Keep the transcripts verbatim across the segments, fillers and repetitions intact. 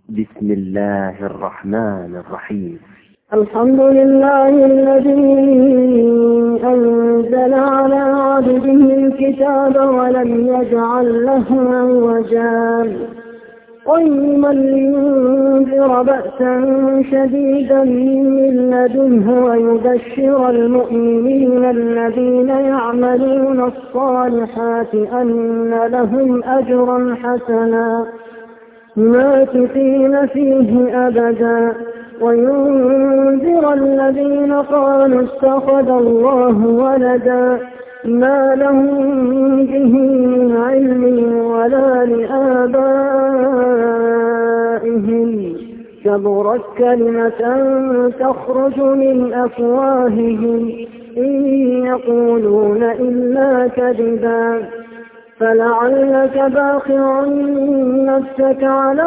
بسم الله الرحمن الرحيم. الحمد لله الذي أنزل على عبده الكتاب ولم يجعل له عوجا قيما لينذر بأسا شديدا من لدنه ويبشر المؤمنين الذين يعملون الصالحات أن لهم أجرا حسنا ماكثين فيه أبدا وينذر الذين قالوا اتخذ الله ولدا ما لهم به من علم ولا لآبائهم كبرت كلمة تخرج من أفواههم إن يقولون إلا كذبا فلعلك باخع نفسك على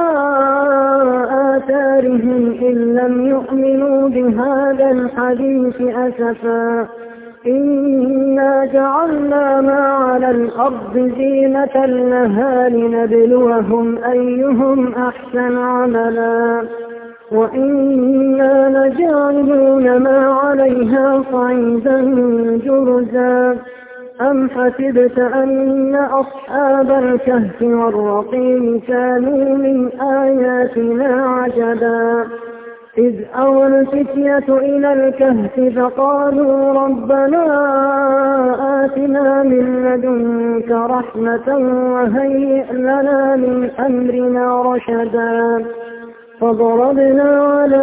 آثارهم إن لم يؤمنوا بهذا الحديث أسفا إنا جعلنا ما على الأرض زينة لها لنبلوهم أيهم أحسن عملا وإنا لجاعلون ما عليها صعيدا جرزا أم حسبت أن أصحاب الكهف والرقيم كانوا من آياتنا عجبا إذ أوى الفتية إلى الكهف فقالوا ربنا آتنا من لدنك رحمة وهيئ لنا من أمرنا رشدا فضربنا على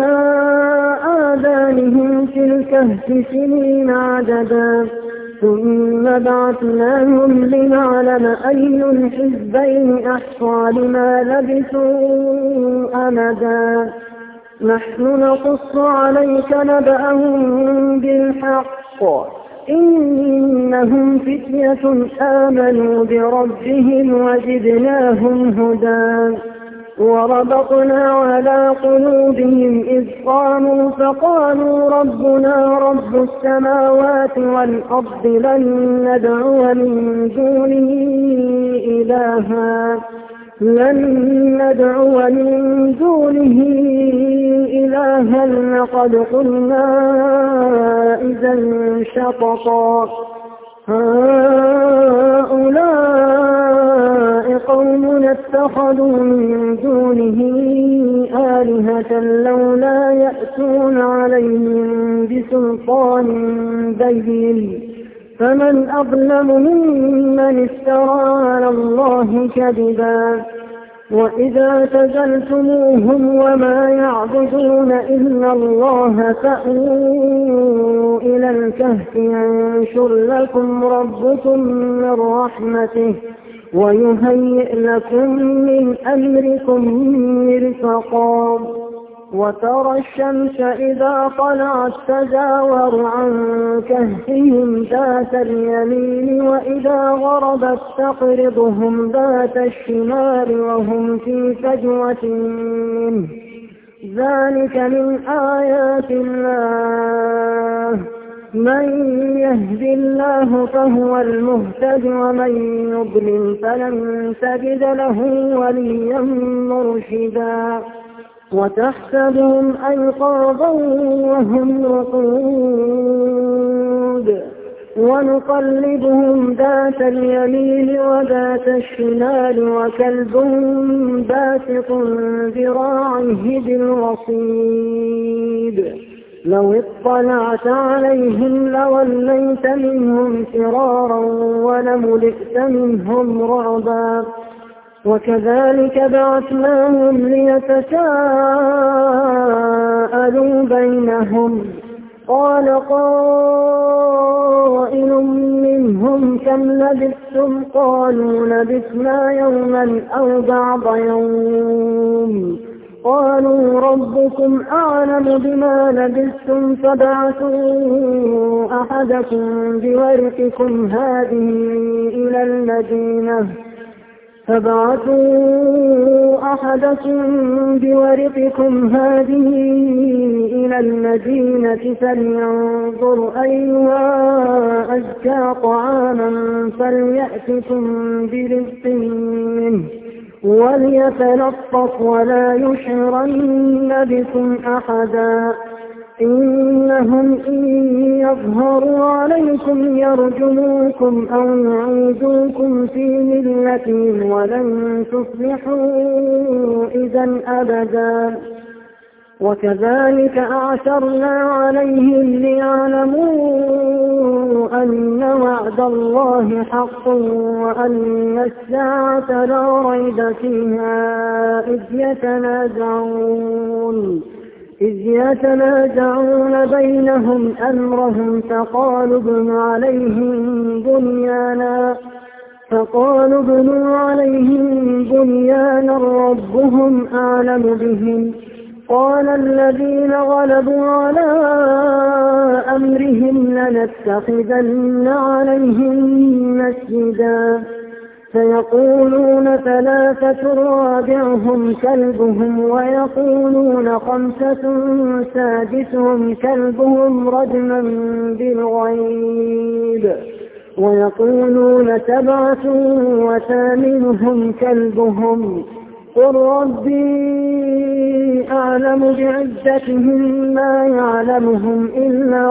آذانهم في الكهف سنين عددا ثم بعثناهم لنعلم أي الحزبين أحصى لما لبثوا أمدا نحن نقص عليك نبأهم بالحق إنهم فتية آمنوا بربهم وزدناهم هدى وربطنا على قلوبهم إذ قاموا فقالوا ربنا رب السماوات والأرض لن ندعو من دونه إلها لن ندعو من دونه إلها لقد قلنا إذا شططا هؤلاء قوم اتخذوا من دونه آلهة لولا يأتون عليهم بسلطان بين فمن أظلم ممن افترى على الله كذبا وإذا اعتزلتموهم وما يعبدون إلا الله فأووا إلى الكهف ينشر لكم ربكم من رحمته ويهيئ لكم من أمركم مرفقا وترى الشمس إذا طلعت تزاور عن كهفهم ذات اليمين وإذا غربت تقرضهم ذات الشمال وهم في فجوة منه ذلك من آيات الله من يهد الله فهو المهتد ومن يضلل فلن تجد له وليا مرشدا وتحسبهم أيقاظا وهم رقود ونقلبهم ذات اليمين وذات الشمال وكلبهم باسط ذراعه بالوصيد لو اطلعت عليهم لوليت منهم فرارا ولملئت منهم رعبا وكذلك بعثناهم ليتساءلوا بينهم قال قائل منهم كم لبثتم قالوا لبثنا يوما أو بعض يوم قالوا ربكم أعلم بما لبثتم فابعثوا أحدكم بورقكم هذه إلى المدينة فابعثوا أحدكم بورقكم هذه إلى المدينة فلينظر أيها أزكى طعاما فليأتكم برزق منه وليتلطف ولا يشعرن بكم أحدا إنهم إن يظهروا عليكم يرجموكم أو يعيدوكم في ملتهم ولن تفلحوا إذا أبدا وكذلك أعثرنا عليهم ليعلموا أن وعد الله حق وأن الساعة لا ريب فيها إذ يتنازعون إذ يتنازعون بينهم أمرهم فقالوا ابنوا عليهم بنيانا فقالوا ابنوا عليهم بنيانا ربهم أعلم بهم قال الذين غلبوا على أمرهم لنتخذن عليهم مسجدا فيقولون ثلاثة رابعهم كلبهم ويقولون خمسة سادسهم كلبهم رجما بالغيب ويقولون سبعة وثامنهم كلبهم قل ربي أعلم بعدتهم ما يعلمهم إلا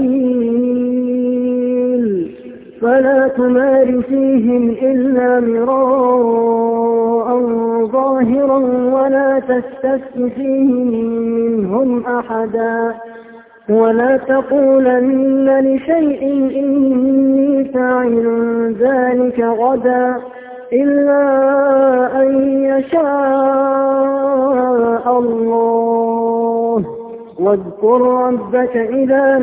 قليل فلا تمار فيهم إلا مراء ظاهرا ولا تستفت فيهم منهم أحدا ولا تقولن لشيء إني فاعل ذلك غدا إلا أن يشاء الله واذكر ربك إذا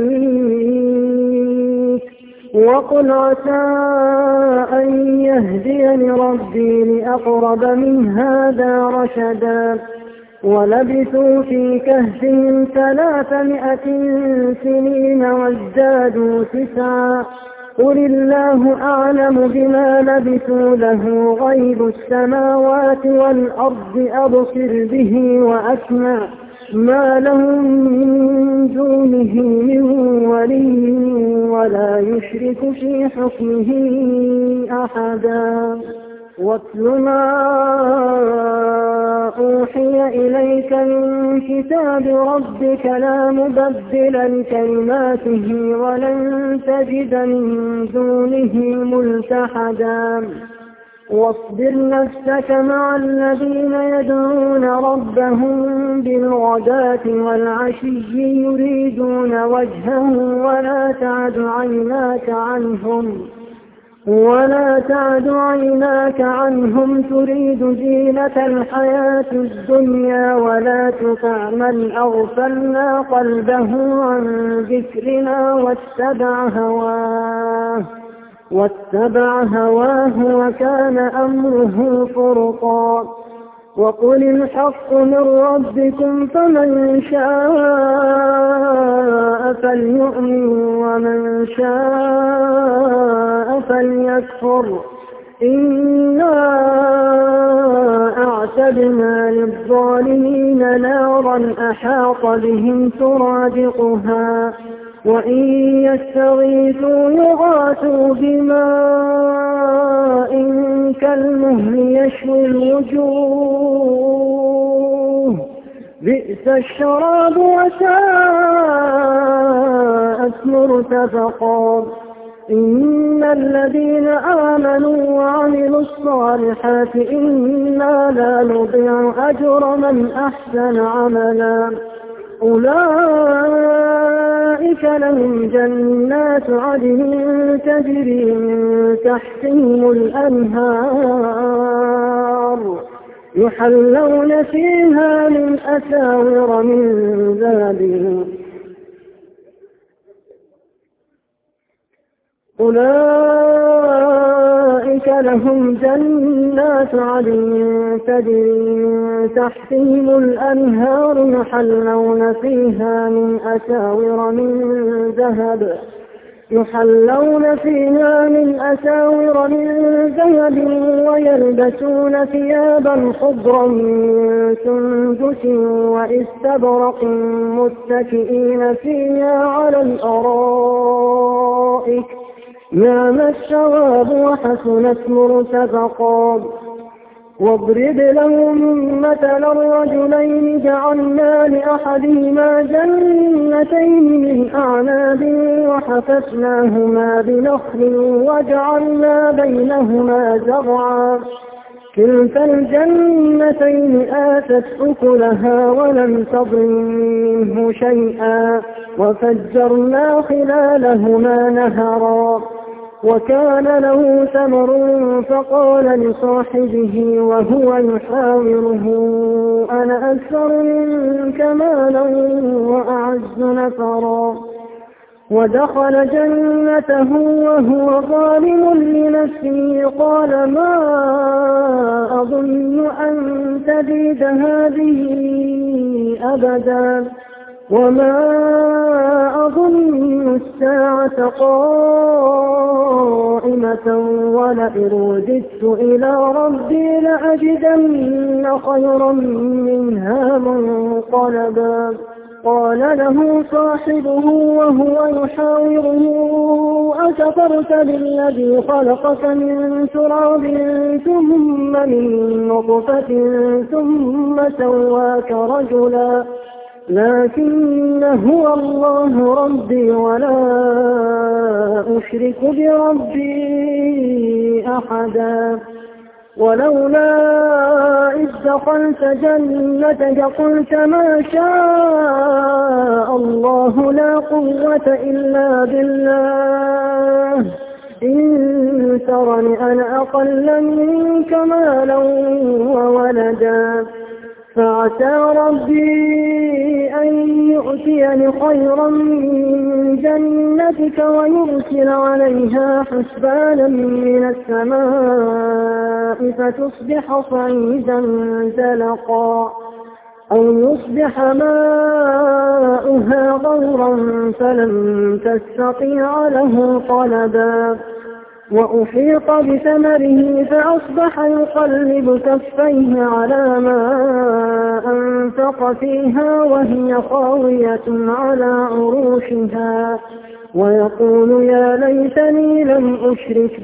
نسيت وقل عسى أن يهديني ربي لأقرب من هذا رشدا ولبثوا في كهفهم ثلاثمائة سنين وازدادوا تسعا قل الله أعلم بما لبثوا له غيب السماوات والأرض أبصر به وأسمع ما لهم من دونه من ولي ولا يشرك في حكمه أحدا واتل ما أوحي إليك من كتاب ربك لا مبدل لكلماته ولن تجد من دونه ملتحدا واصبر نفسك مع الذين يدعون ربهم بالغداة والعشي يريدون وجهه ولا تعد عيناك عنهم ولا تعد عيناك عنهم تريد زينة الحياة الدنيا ولا تطع من أغفلنا قلبه عن ذكرنا واتبع هواه واتبع هواه وكان أمره فرطا وقل الحق من ربكم فمن شاء فليؤمن ومن شاء فليكفر إنا أعتدنا للظالمين نارا أحاط بهم سرادقها وإن يستغيثوا يغاثوا بماء كالمهل يشوي الوجوه بئس الشراب وساءت مرتفقا إن الذين آمنوا وعملوا الصالحات إنا لا نضيع أجر من أحسن عملا أولئك لهم جنات عدن تجري من تحتهم الأنهار يحلون فيها من أساور من ذهب أولئك لهم جنات عدن تجري من تحتهم الأنهار يحلون فيها من أساور من ذهب يحلون فيها من أساور من ذهب ويلبسون ثيابا خضرا من سندس واستبرق متكئين فيها على الأرائك نعم الثواب وحسنت مرتفقا واضرب لهم مثل الرجلين جعلنا لأحدهما جنتين من أعناب وحففناهما بنخل وجعلنا بينهما زرعا كلتا الجنتين آتت أكلها ولم تظلم منه شيئا وفجرنا خلالهما نهرا وكان له ثمر فقال لصاحبه وهو يحاوره أنا أكثر منك مالا وأعز نفرا ودخل جنته وهو ظالم لنفسه قال ما أظن أن تبيد هذه أبدا وما أظن الساعة قائمة ولئن رددت إلى ربي لأجدن خيرا منها منقلبا قال له صاحبه وهو يحاوره أكفرت بالذي خلقك من تراب ثم من نطفة ثم سواك رجلا لكن هو الله ربي ولا أشرك بربي أحدا ولولا إذ دخلت جنتك قلت ما شاء الله لا قوة إلا بالله إن ترني أنا أقل منك مالا وولدا فعسى ربي أن يؤتيني خيرا من جنتك ويرسل عليها حسبانا من السماء فتصبح صعيدا زلقا أو يصبح ماؤها غورا فلن تستطيع له طلبا وأحيط بثمره فأصبح يقلب كفيه على ما أنفق فيها وهي خاوية على عروشها ويقول يا ليتني لم أشرك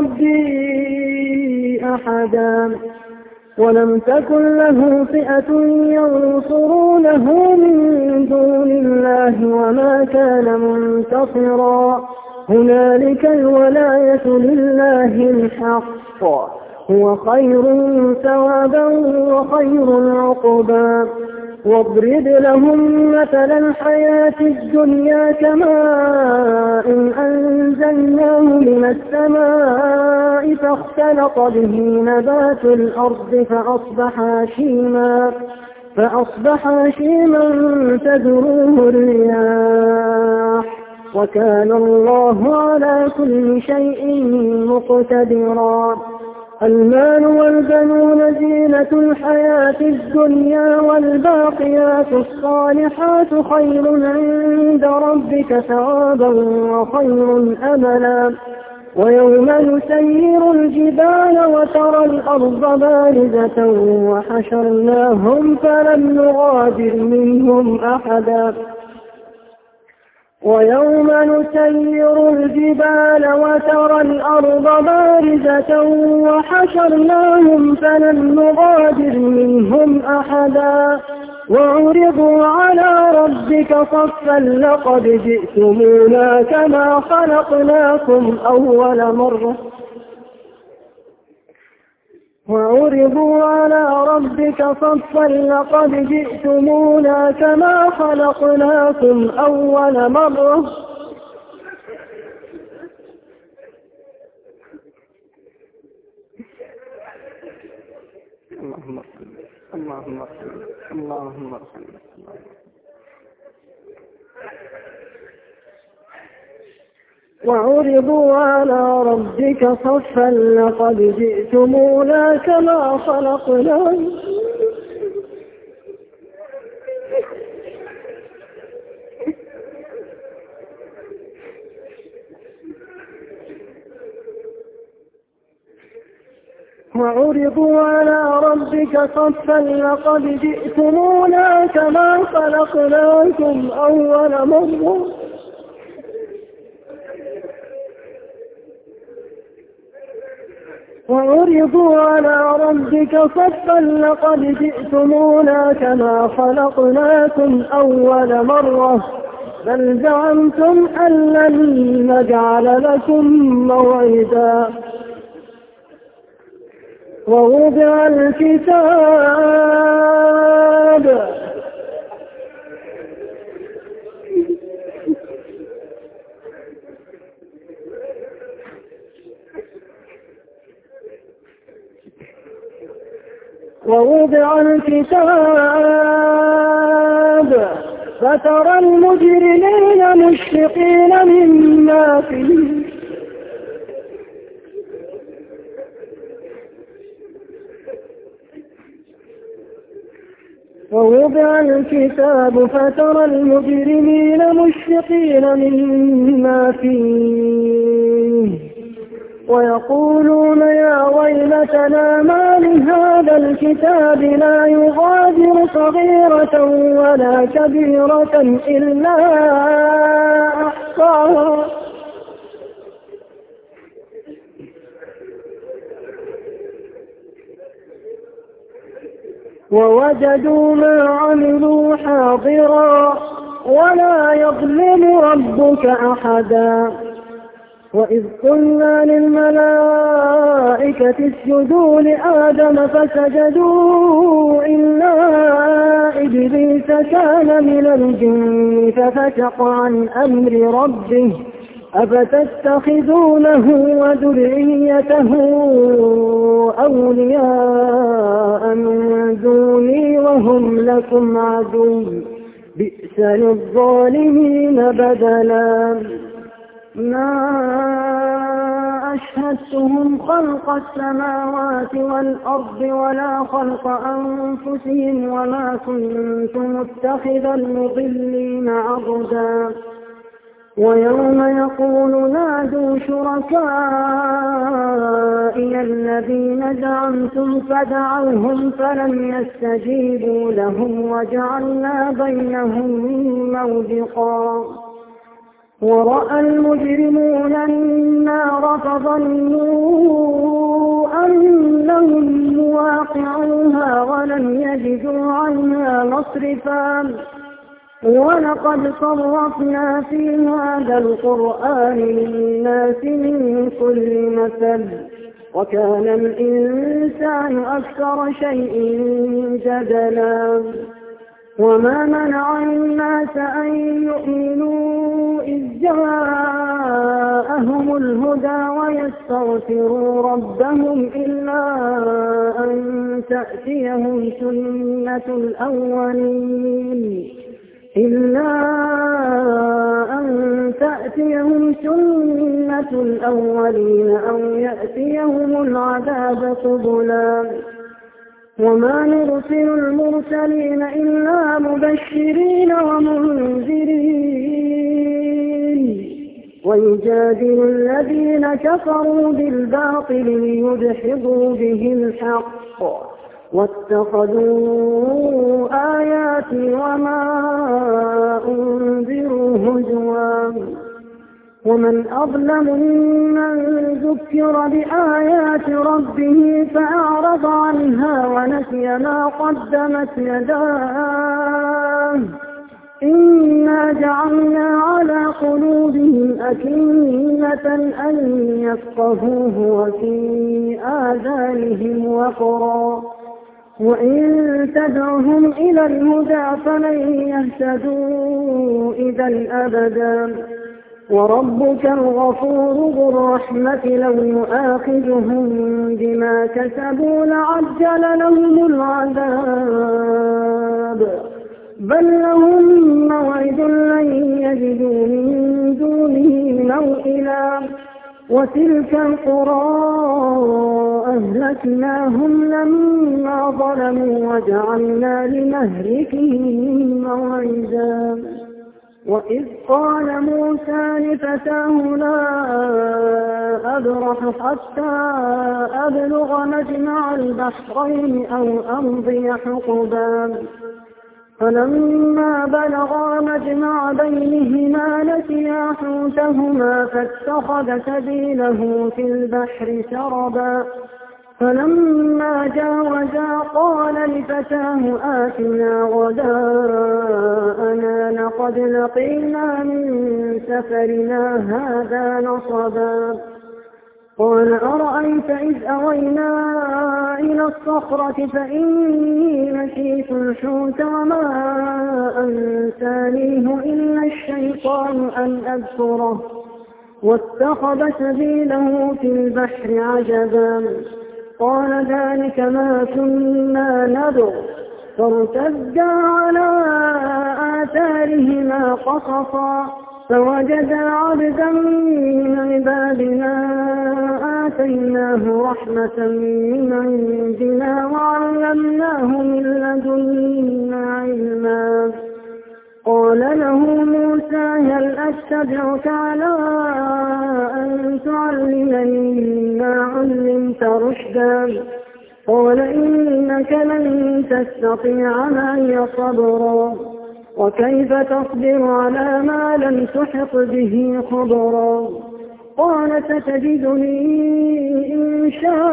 بربي أحدا ولم تكن له فئة ينصرونه من دون الله وما كان منتصرا هنالك الولاية لله الحق هو خير ثوابا وخير عقبا واضرب لهم مثل الحياة الدنيا كماء أنزلناه من السماء فاختلط به نبات الأرض فأصبح هشيما فأصبح هشيما تذروه الرياح وكان الله على كل شيء مقتدرا المال والبنون زينة الحياة الدنيا والباقيات الصالحات خير عند ربك ثوابا وخير أملا ويوم نسير الجبال وترى الأرض بارزة وحشرناهم فلم نغادر منهم أحدا ويوم نسير الجبال وترى الأرض بارزة وحشرناهم فلم نغادر منهم أحدا وعرضوا على ربك صفا لقد جئتمونا كما خلقناكم أول مرة وعرضوا على ربك صفا لقد جئتمونا كما خلقناكم أول مرة اللهم صل اللهم صل اللهم صل وعرضوا على ربك صفا لقد جئتمونا كما خلقناكم وعرضوا على ربك صفا لقد جئتمونا كما خلقناكم أول مرة وعرضوا على ربك صفا لقد جئتمونا كما خلقناكم أول مرة بل زعمتم أن لن نجعل لكم موعدا. ووضع الكتاب ووضع الكتاب فترى المجرمين مشفقين مما فيه ووضع الكتاب فترى المجرمين مشفقين مما فيه ويقولون يا ويلتنا ما لهذا الكتاب لا يغادر صغيرة ولا كبيرة إلا أحصاها ووجدوا ما عملوا حاضرا ولا يظلم ربك أحدا. وإذ قلنا للملائكة اسجدوا لآدم فسجدوا إلا إبليس كان من الجن ففسق عن أمر ربه أفتتخذونه وذريته أولياء من دوني وهم لكم عدو بئس للظالمين بدلا. ما أشهدتهم خلق السماوات والأرض ولا خلق أنفسهم وما كنت متخذ المضلين عضدا. ويوم يقول نادوا شركائي الذين زعمتم فدعوهم فلم يستجيبوا لهم وجعلنا بينهم موبقا. ورأى المجرمون النار فظنوا أنهم مواقعوها ولم يجدوا عنها مصرفا. ولقد صرفنا في هذا القرآن للناس من كل مثل وكان الإنسان أكثر شيء جدلا. وما منع الناس أن يؤمنوا إذ جاءهم الهدى ويستغفروا ربهم إلا أن تأتيهم سنة الأولين إلا أن تأتيهم سنة الأولين أو يأتيهم العذاب قبلا. وما نرسل المرسلين إلا مبشرين ومنذرين ويجادل الذين كفروا بالباطل ليدحضوا به الحق واتخذوا آياتي وما أنذروا هزوا. ومن أظلم ممن ذكر بآيات ربه فأعرض عنها ونسي ما قدمت يداه إنا جعلنا على قلوبهم أكنة أن يفقهوه وفي آذانهم وقرا وإن تدعهم إلى الهدى فلن يهتدوا إذا أبدا. وربك الغفور ذو الرحمة لو يؤاخذهم بما كسبوا لعجل لهم العذاب بل لهم موعد لن يجدوا من دونه موئلا. وتلك القرى أهلكناهم لما ظلموا وجعلنا لمهلكهم موعدا. وإذ قال موسى لفتاه لا أبرح حتى أبلغ مجمع البحرين أو أمضي حقبا فلما بلغا مجمع بينهما نسيا حوتهما فاتخذ سبيله في البحر سربا فلما جاوزا قال لفتاه آتنا غداءنا لقد لقينا من سفرنا هذا نصبا قال أرأيت إذ أوينا إلى الصخرة فإني نسيت الحوت وما أنسانيه إلا الشيطان أن أذكره واتخذ سبيله في البحر عجبا قال ذلك ما كنا نبغ فارتدا على آثارهما قصصا فوجدا عبدا من عبادنا آتيناه رحمة من عندنا وعلمناه من لدنا علما قال له موسى هل أتبعك على أن تعلمني مما علمت رشدا قال إنك لن تستطيع معي صبرا وكيف تصبر على ما لم تحط به خبرا قال ستجدني إن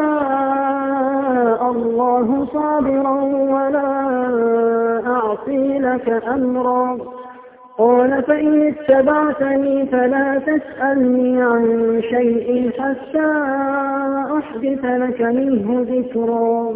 شاء الله صابرا ولا أعصي لك أمرا قال فإن اتبعتني فلا تسألني عن شيء حتى أحدث لك منه ذكرا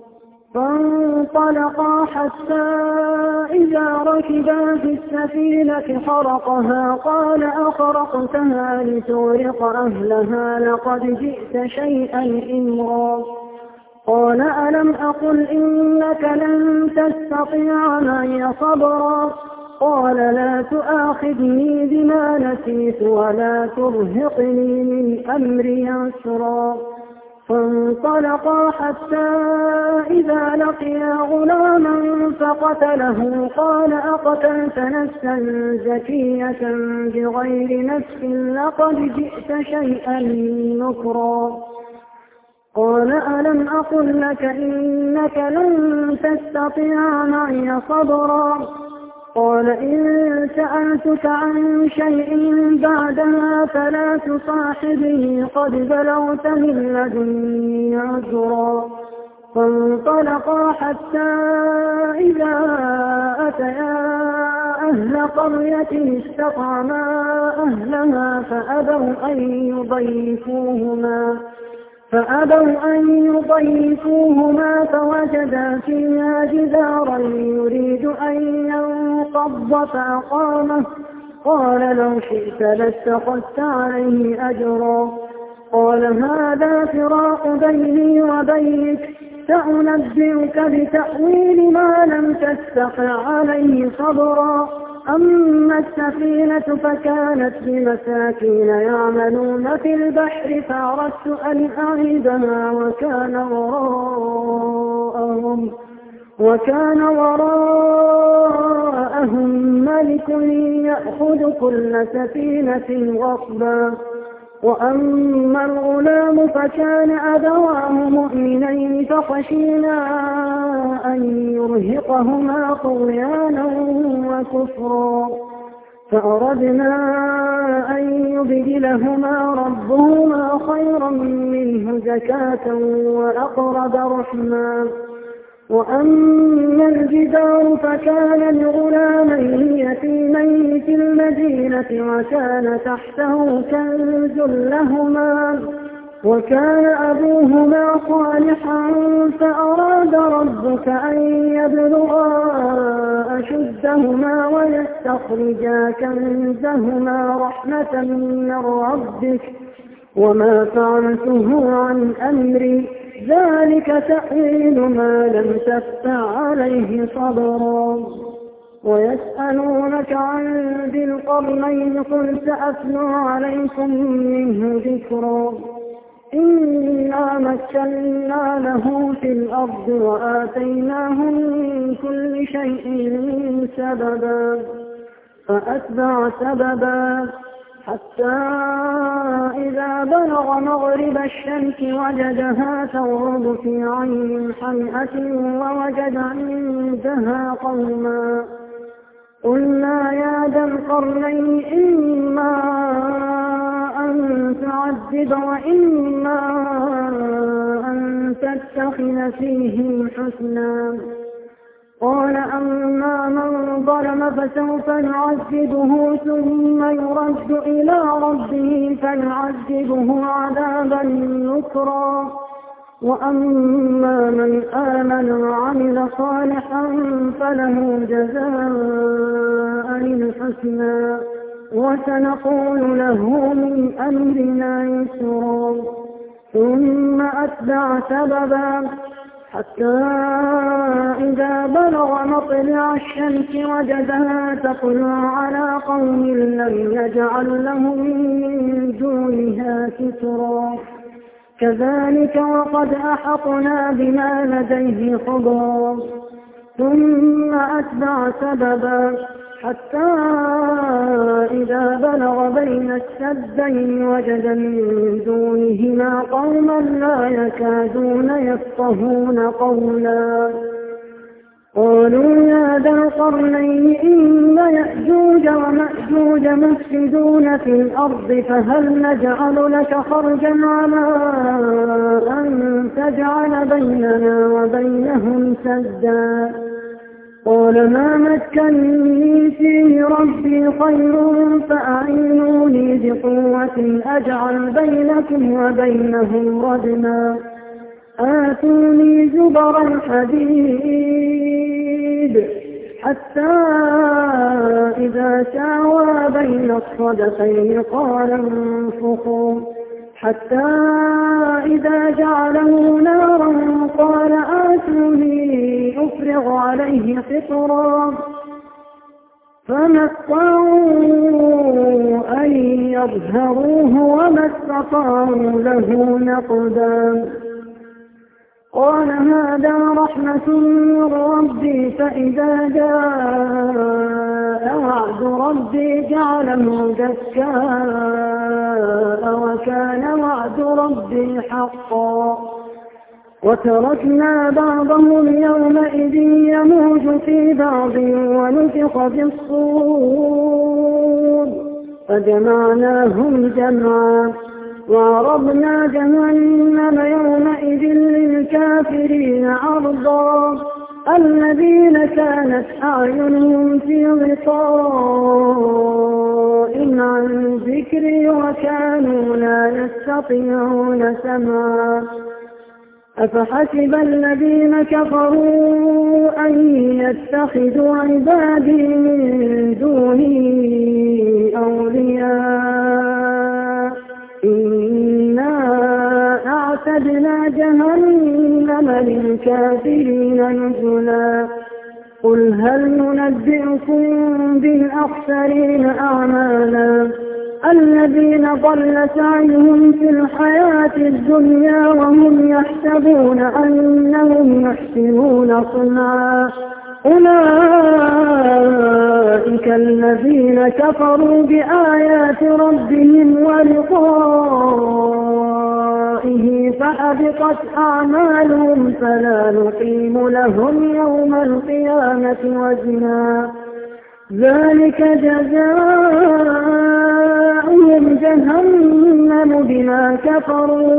فانطلقا حتى إذا ركبا في السفينة خرقها قال أخرقتها لتغرق أهلها لقد جئت شيئا إمرا قال ألم أقل إنك لن تستطيع معي صبرا قال لا تؤاخذني بما نسيت ولا ترهقني من أمري عسرا فانطلقا حتى إذا لقيا غلاما فقتله قال أقتلت نفسا زكية بغير نفس لقد جئت شيئا نكرا قال ألم أقل لك إنك لن تستطيع معي صبرا قال إن سألتك عن شيء بعدها فلا تصاحبني قد بلغت من لدني عذرا فانطلقا حتى إذا أتيا أهل قرية استطعما أهلها فأبوا أن يضيفوهما فأبوا أن يضيفوهما فوجدا فيها جدارا يريد أن ينقض فأقامه قال لو شئت لاتخذت عليه أجرا قال هذا فراق بيني وبينك سأنبئك بتأويل ما لم تستطع عليه صبرا أما السفينة فكانت بمساكين يعملون في البحر فأردت أن أعيدها وكان وراءهم وكان وراءهم ملك يأخذ كل سفينة غصبا وأما الغلام فكان أبواه مؤمنين فخشينا أن يرهقهما طغيانا وكفرا فأردنا أن يبدلهما ربهما خيرا منه زكاة وأقرب رحما وأما الجدار فكان لغلامين يتيمين في المدينة وكان تحته كنز لهما وكان أبوهما صالحا فأراد ربك أن يبلغا أشدهما ويستخرجا كنزهما رحمة من ربك وما فعلته عن أمري ذلك تأويل ما لم تستطع عليه صبرا ويسألونك عن ذي القرنين قل سأتلو عليكم منه ذكرا إنا مكنا له في الأرض وآتيناه من كل شيء سببا فأتبع سببا حتى إذا بلغ مغرب الشمس وجدها تغرب في عين حمئة ووجد عندها قوما. قلنا يا ذا القرنين إما أن تعذب وإما أن تتخذ فيهم حسنا. قال أما من ظلم فسوف نعذبه ثم يرد إلى ربه فنعذبه عذابا نكرا، وأما من آمن وعمل صالحا فله جزاء الحسنى وسنقول له من أمرنا يسرا. ثم أتبع سببا حتى إذا بلغ مطلع الشمس وجدها تطلع على قوم لم يجعل لهم من دونها سترا. كذلك وقد أحطنا بما لديه خبرا. ثم أتبع سببا حتى إذا بلغ بين السدين وجد من دونهما قوما لا يكادون يفقهون قولا. قالوا يا ذا القرنين إن يأجوج ومأجوج مفسدون في الأرض فهل نجعل لك خرجا على أن تجعل بيننا وبينهم سدا. قال ما مكنني فيه ربي خير فأعينوني بقوة أجعل بينكم وبينهم ردما. آتوني زبر الحديد حتى إذا ساوى بين الصدفين قال انفخوا حتى إذا جعله نارا قال آتوني أفرغ عليه قطرا. فما استطاعوا أن يظهروه وما استطاعوا له نقبا. قال هذا رحمة من ربي فإذا جاء وعد ربي جعله دكاء وكان وعد ربي حقا. وتركنا بعضهم يومئذ يموج في بعض ونفخ في الصور فجمعناهم جمعا وعرضنا جهنم يومئذ للكافرين عرضا. الذين كانت أعينهم في غطاء عن ذكري وكانوا لا يستطيعون سمعا. أفحسب الذين كفروا أن يتخذوا عبادي من دوني أولياء إنا أعتدنا جهنم للكافرين نزلا. قل هل ننبئكم بالأخسرين أعمالا الذين ضل سعيهم في الحياة الدنيا وهم يحسبون أنهم يحسنون صنعا. أولئك الذين كفروا بآيات ربهم ولقائه فحبطت أعمالهم فلا نقيم لهم يوم القيامة وزنا. ذلك جزاؤهم جهنم بما كفروا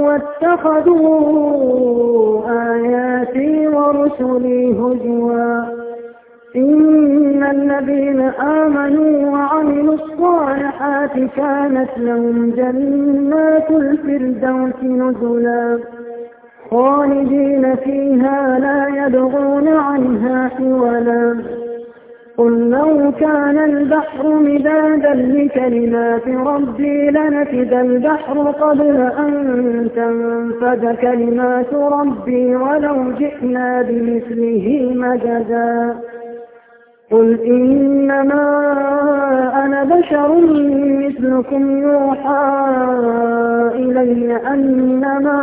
واتخذوا آياتي ورسلي هزوا. إن الذين آمنوا وعملوا الصالحات كانت لهم جنات الفردوس نزلا خالدين فيها لا يبغون عنها حولا. قل لو كان البحر مدادا لكلمات ربي لنفد البحر قبل أن تنفد كلمات ربي ولو جئنا بمثله مددا. قل إنما أنا بشر مثلكم يوحى إلي أنما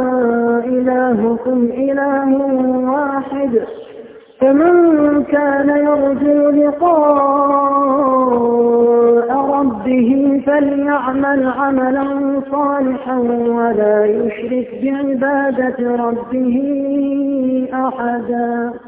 إلهكم إله واحد فمن كان يرجو لقاء ربه فليعمل عملا صالحا ولا يشرك بعبادة ربه أحدا.